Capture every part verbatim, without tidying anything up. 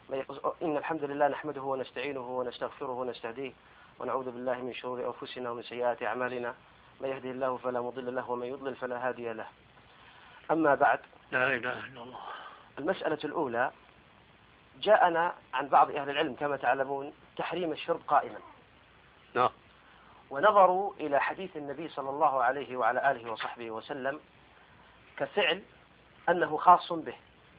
إن الحمد لله نحمده ونستعينه ونستغفره ونستهديه ونعوذ بالله من شرور أنفسنا ومن سيئات أعمالنا، من يهده الله فلا مضل له ومن يضلل فلا هادي له. أما بعد، لا إله إلا الله. المسألة الأولى، جاءنا عن بعض أهل العلم كما تعلمون تحريم الشرب قائما. نعم. ونظروا إلى حديث النبي صلى الله عليه وعلى آله وصحبه وسلم كفعل أنه خاص به،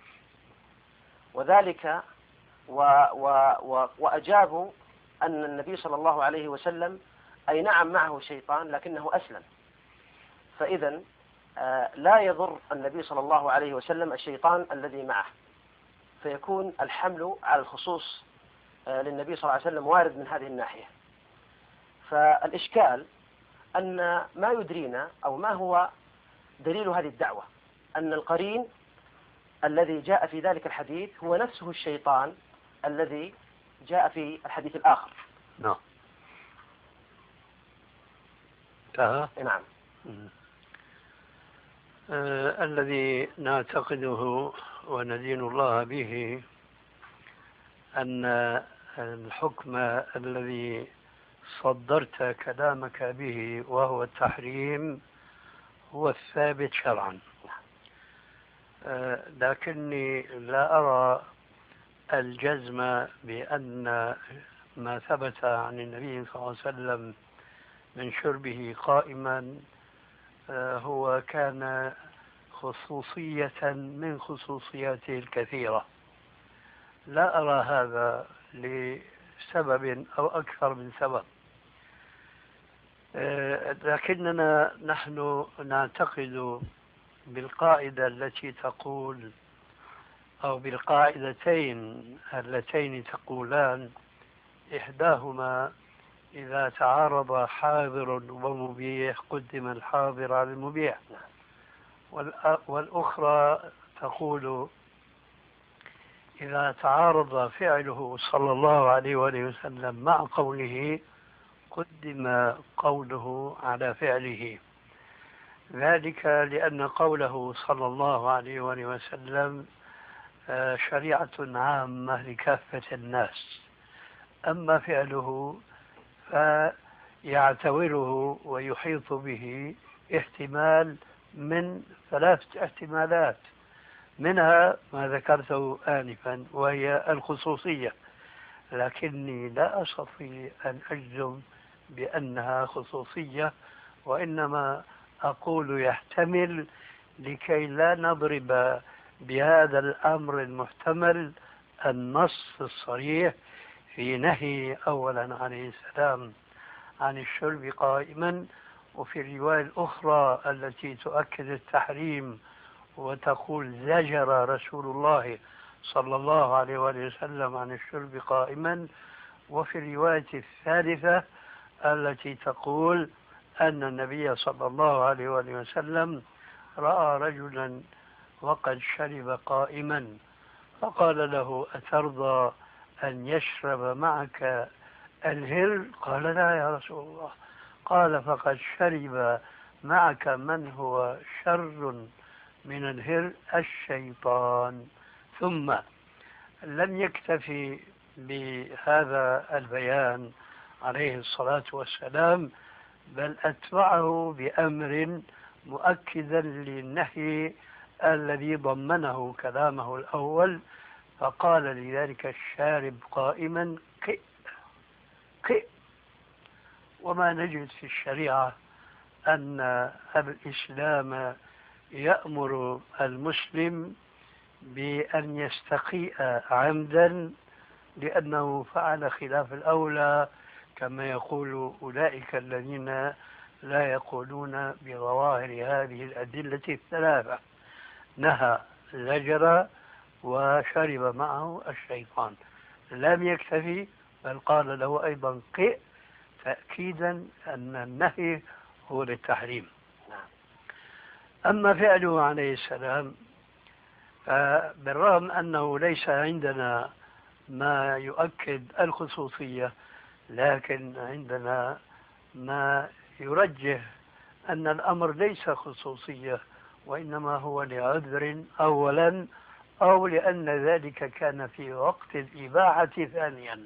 وذلك و و و وأجابوا أن النبي صلى الله عليه وسلم أي نعم معه شيطان لكنه أسلم، فإذا لا يضر النبي صلى الله عليه وسلم الشيطان الذي معه، فيكون الحمل على الخصوص للنبي صلى الله عليه وسلم وارد من هذه الناحية. فالإشكال أن ما يدرينا أو ما هو دليل هذه الدعوة أن القرين الذي جاء في ذلك الحديث هو نفسه الشيطان الذي جاء في الحديث الآخر. نعم. آه. نعم. آه الذي نعتقده وندين الله به أن الحكم الذي صدرت كلامك به وهو التحريم هو الثابت شرعا، آه لكني لا أرى الجزم بأن ما ثبت عن النبي صلى الله عليه وسلم من شربه قائما آه هو كان خصوصية من خصوصياته الكثيرة. لا أرى هذا لسبب أو أكثر من سبب، لكننا نحن نعتقد بالقاعدة التي تقول أو بالقاعدتين اللتين تقولان إحداهما إذا تعارض حاضر ومبيح قدم الحاضر على المبيح، والأخرى تقول إذا تعارض فعله صلى الله عليه وآله وسلم مع قوله قدم قوله على فعله. ذلك لأن قوله صلى الله عليه وآله وسلم شريعة عامة لكافة الناس، أما فعله فيعتبره ويحيط به احتمال من ثلاثة احتمالات، منها ما ذكرته آنفا وهي الخصوصية، لكني لا أستطيع أن أجزم بأنها خصوصية، وإنما أقول يحتمل لكي لا نضرب بهذا الأمر المحتمل النص الصريح في نهي أولا عليه السلام عن الشرب قائما، وفي الرواية الأخرى التي تؤكد التحريم وتقول زجر رسول الله صلى الله عليه وسلم عن الشرب قائما، وفي الرواية الثالثة التي تقول أن النبي صلى الله عليه وسلم رأى رجلا وقد شرب قائما فقال له أترضى أن يشرب معك الهر؟ قال لا يا رسول الله. قال فقد شرب معك من هو شر من الهر الشيطان. ثم لم يكتفي بهذا البيان عليه الصلاة والسلام، بل أتبعه بأمر مؤكدا للنهي الذي ضمنه كلامه الأول، فقال لذلك الشارب قائما قئ قئ. وما نجد في الشريعة أن الإسلام يأمر المسلم بأن يستقيء عمدا لأنه فعل خلاف الأولى، كما يقول أولئك الذين لا يقولون بظواهر هذه الأدلة الثلاثة: نهى، زجر، وشرب معه الشيطان. لم يكتفي بل قال له أيضا قئ، تأكيدا أن النهي هو للتحريم. أما فعله عليه السلام فبالرغم أنه ليس عندنا ما يؤكد الخصوصية، لكن عندنا ما يرجح أن الأمر ليس خصوصية وإنما هو لعذر أولا، أو لأن ذلك كان في وقت الإباحة ثانيا.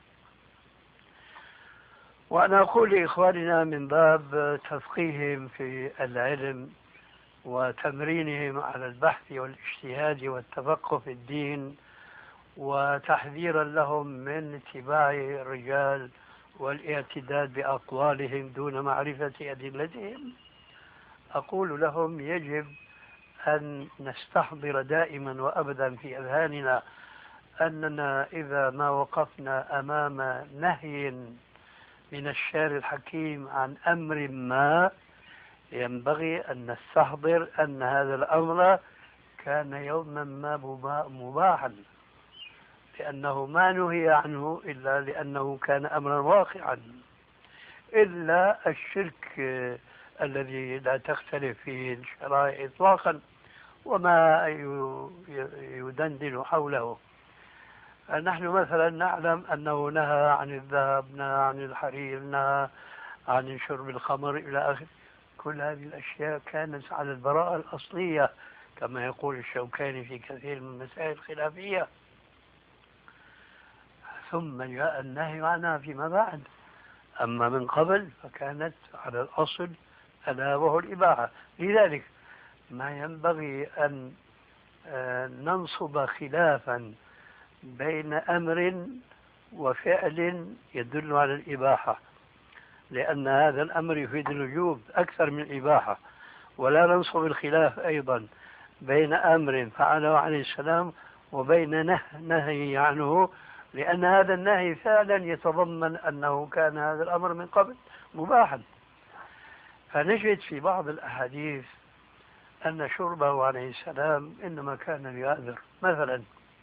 وأنا أقول لإخواننا من باب تفقيههم في العلم وتمرينهم على البحث والاجتهاد والتفقه في الدين، وتحذيرا لهم من اتباع الرجال والاعتداد بأقوالهم دون معرفة أدلتهم، أقول لهم يجب أن نستحضر دائما وأبدا في أذهاننا أننا إذا ما وقفنا أمام نهي من الشارع الحكيم عن أمر ما، ينبغي أن نستحضر أن هذا الأمر كان يوما ما مباحا، لأنه ما نهي عنه إلا لأنه كان أمرا واقعا، إلا الشرك الذي لا تختلف فيه الشرائع إطلاقا وما يدندن حوله. نحن مثلا نعلم أنه نهى عن الذهب، نهى عن الحرير، نهى عن شرب الخمر إلى آخره. كل هذه الأشياء كانت على البراءة الأصلية كما يقول الشوكاني في كثير من المسائل الخلافية، ثم جاء النهي عنها فيما بعد. أما من قبل فكانت على الأصل ألا وهو الإباحة. لذلك ما ينبغي أن ننصب خلافا بين أمر وفعل يدل على الإباحة، لأن هذا الأمر يفيد الوجوب أكثر من الإباحة. ولا ننصب الخلاف أيضا بين أمر فعله عليه السلام وبين نه نهي عنه، لأن هذا النهي فعلا يتضمن أنه كان هذا الأمر من قبل مباحا. فنجد في بعض الأحاديث أن شربه عليه السلام إنما كان ليعذر. مثلا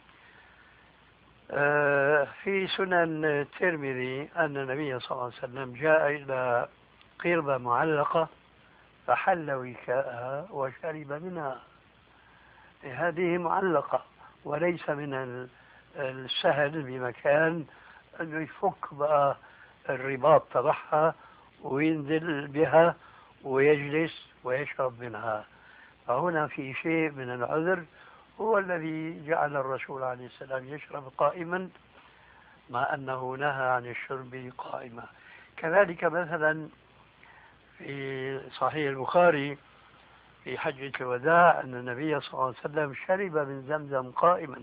في سنن الترمذي أن النبي صلى الله عليه وسلم جاء إلى قربة معلقة فحل وكاءها وشرب منها. هذه معلقة وليس من السهل بمكان أنه يفك بقى الرباط تبعها وينزل بها ويجلس ويشرب منها. فهنا في شيء من العذر هو الذي جعل الرسول عليه السلام يشرب قائما مع أنه نهى عن الشرب قائما. كذلك مثلا في صحيح البخاري في حجة الوداع أن النبي صلى الله عليه وسلم شرب من زمزم قائما.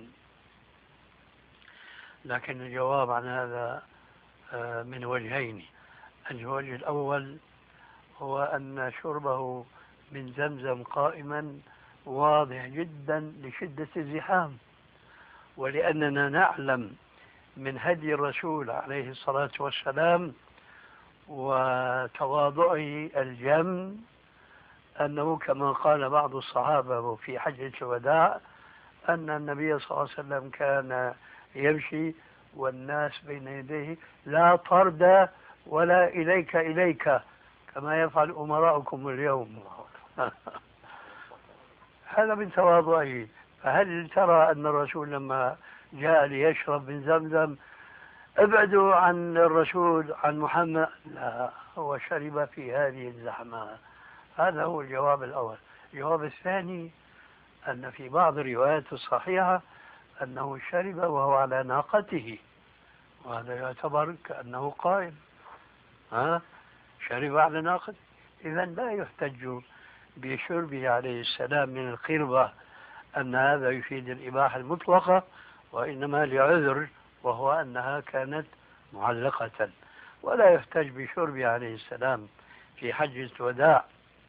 لكن الجواب عن هذا من وجهين. الوجه الأول هو أن شربه من زمزم قائما واضح جدا لشدة الزحام، ولأننا نعلم من هدي الرسول عليه الصلاة والسلام وتواضعه الجم أنه كما قال بعض الصحابة في حجة الوداع أن النبي صلى الله عليه وسلم كان يمشي والناس بين يديه لا طرد ولا إليك إليك كما يفعل أمراؤكم اليوم. هذا من تواضعه. فهل ترى أن الرسول لما جاء ليشرب من زمزم ابعدوا عن الرسول عن محمد؟ لا، هو شرب في هذه الزحمة. هذا هو الجواب الأول. الجواب الثاني أن في بعض الروايات الصحيحة أنه شرب وهو على ناقته، وهذا يعتبر كأنه قائم. ها؟ شرب على ناقته. إذا لا يحتج بشربه عليه السلام من القربة أن هذا يفيد الإباحة المطلقة، وإنما لعذر وهو أنها كانت معلقة. ولا يحتج بشربه عليه السلام في حجة الوداع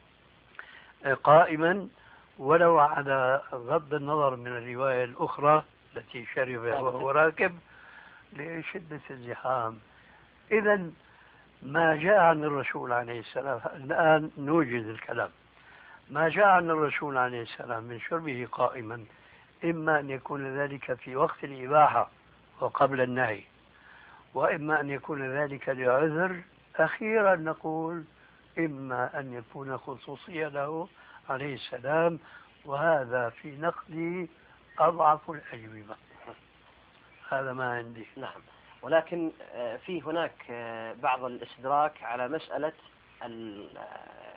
قائما ولو على غض النظر من الرواية الأخرى التي شرب وهو راكب لشدة الزحام. إذا ما جاء عن الرسول عليه السلام، الآن نوجد الكلام، ما جاء عن الرسول عليه السلام من شربه قائما إما أن يكون ذلك في وقت الإباحة وقبل النهي، وإما أن يكون ذلك لعذر. أخيرا نقول إما أن يكون خصوصية له عليه السلام، وهذا في نقدي أضعف الأجوبة. هذا ما عندي. نعم، ولكن في هناك بعض الاستدراك على مسألة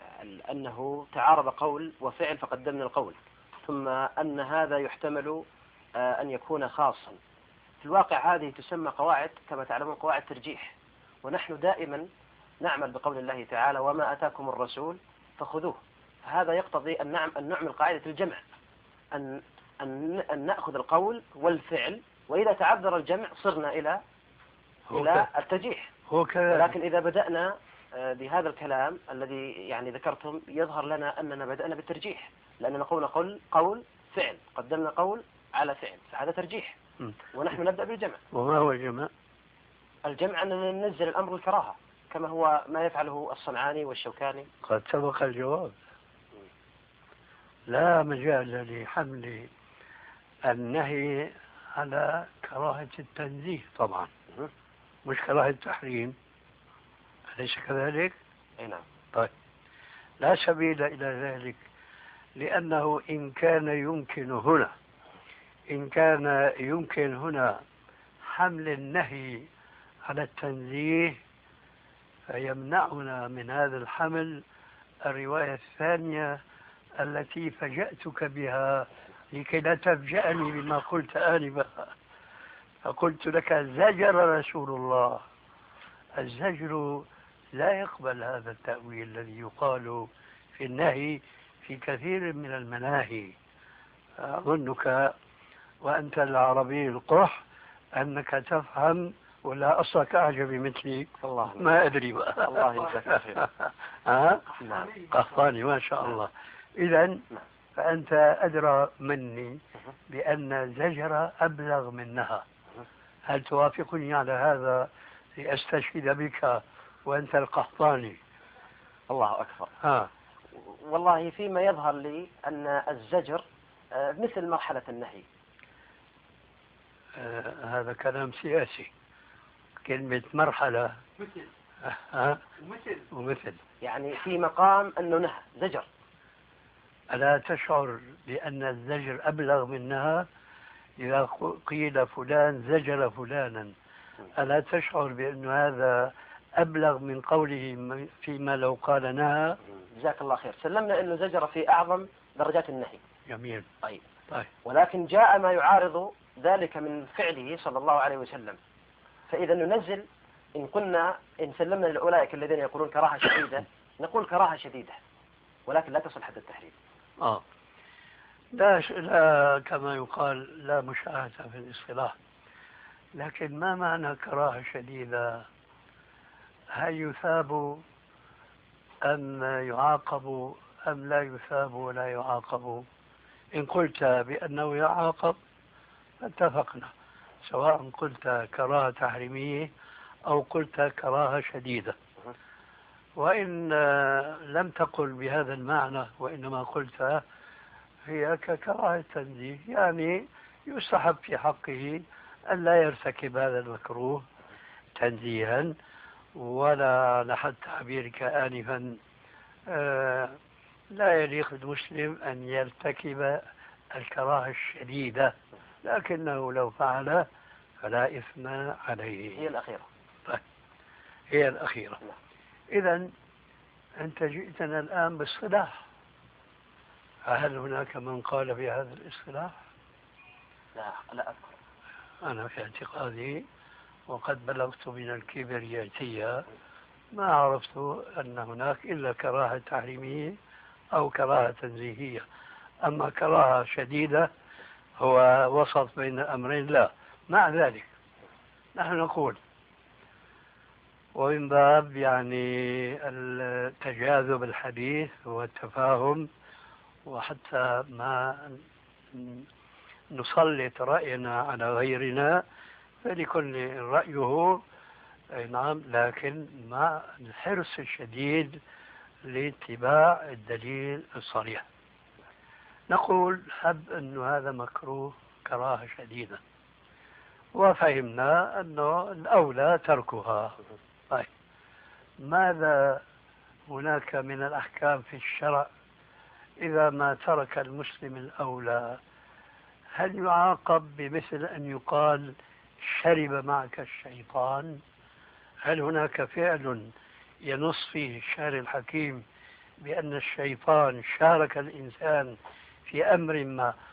أنه تعارض قول وفعل فقدمنا القول، ثم أن هذا يحتمل أن يكون خاصا. في الواقع هذه تسمى قواعد كما تعلمون قواعد ترجيح، ونحن دائما نعمل بقول الله تعالى وما أتاكم الرسول فخذوه. فهذا يقتضي أن نعم أن نعمل قاعدة الجمع، أن أن أن نأخذ القول والفعل، وإذا تعذر الجمع صرنا إلى إلى الترجيح. لكن إذا بدأنا بهذا الكلام الذي يعني ذكرتم يظهر لنا أننا بدأنا بالترجيح، لأننا قلنا قول قول فعل، قدمنا قول على فعل، فهذا ترجيح. ونحن نبدأ بالجمع. وما هو الجمع؟ الجمع أن ننزل الأمر الكراهة كما هو ما يفعله الصنعاني والشوكاني. قد سبق الجواب. لا مجال لحمل النهي على كراهة التنزيه طبعا، مش كراهة التحريم، أليس كذلك؟ أي نعم. طيب، لا سبيل إلى ذلك، لأنه إن كان يمكن هنا إن كان يمكن هنا حمل النهي على التنزيه، فيمنعنا من هذا الحمل الرواية الثانية التي فجأتك بها لكي لا تفجأني بما قلت آنفا. فقلت لك زجر رسول الله. الزجر لا يقبل هذا التأويل الذي يقال في النهي في كثير من المناهي. أظنك وأنت العربي القح أنك تفهم، ولا أصلك أعجبي مثلي. الله ما أدري بقى. الله يجزاك خير. ها؟ نعم. قحطاني ما شاء الله. إذن فأنت أدرى مني بأن الزجر أبلغ منها. هل توافقني على هذا لأستشهد بك وأنت القحطاني؟ الله أكبر. ها. والله فيما يظهر لي أن الزجر مثل مرحلة النهي. آه هذا كلام سياسي. كلمة مرحلة مثل ها ومثل ومثل يعني في مقام أنه نهى زجر. ألا تشعر بأن الزجر أبلغ منها؟ إذا قيل فلان زجر فلانا، ألا تشعر بأن هذا أبلغ من قوله فيما لو قال نهى؟ جزاك الله خير. سلمنا أنه زجر في أعظم درجات النهي. جميل. طيب. طيب. ولكن جاء ما يعارض ذلك من فعله صلى الله عليه وسلم، فإذا ننزل إن قلنا إن سلمنا لأولئك الذين يقولون كراهة شديدة نقول كراهة شديدة، ولكن لا تصل حد التحريم. آه. لا, لا كما يقال لا مشاهدة في الاصطلاح. لكن ما معنى كراهة شديدة؟ هل يثاب أم يعاقب أم لا يثاب ولا يعاقب؟ إن قلت بأنه يعاقب اتفقنا، سواء قلت كراهة تحريمية أو قلت كراهة شديدة. وإن لم تقل بهذا المعنى وإنما قلت هي ككراهة تنزيه، يعني يستحب في حقه أن لا يرتكب هذا المكروه تنزيها، ولا على حد تعبيرك آنفا آه لا يليق المسلم أن يرتكب الكراهة الشديدة، لكنه لو فعل فلا إثم عليه. هي الأخيرة. طيب. هي الأخيرة. إذن أنت جئتنا الآن باصطلاح، هل هناك من قال بهذا الاصطلاح؟ لا لا أذكر. أنا في اعتقادي وقد بلغت من الكبرياتية ما عرفت أن هناك إلا كراهة تحريمية أو كراهة تنزيهية. أما كراهة شديدة هو وسط بين الأمرين لا. مع ذلك نحن نقول ومن باب يعني التجاذب الحديث والتفاهم، وحتى ما نسلط رأينا على غيرنا، فلكل رأيه نعم، لكن مع الحرص الشديد لاتباع الدليل الصريح. نقول حب أن هذا مكروه كراهة شديدة، وفهمنا أنه الأولى تركها. طيب، ماذا هناك من الأحكام في الشرع إذا ما ترك المسلم الأولى؟ هل يعاقب بمثل أن يقال شرب معك الشيطان؟ هل هناك فعل ينص فيه الشارع الحكيم بأن الشيطان شارك الإنسان في أمر ما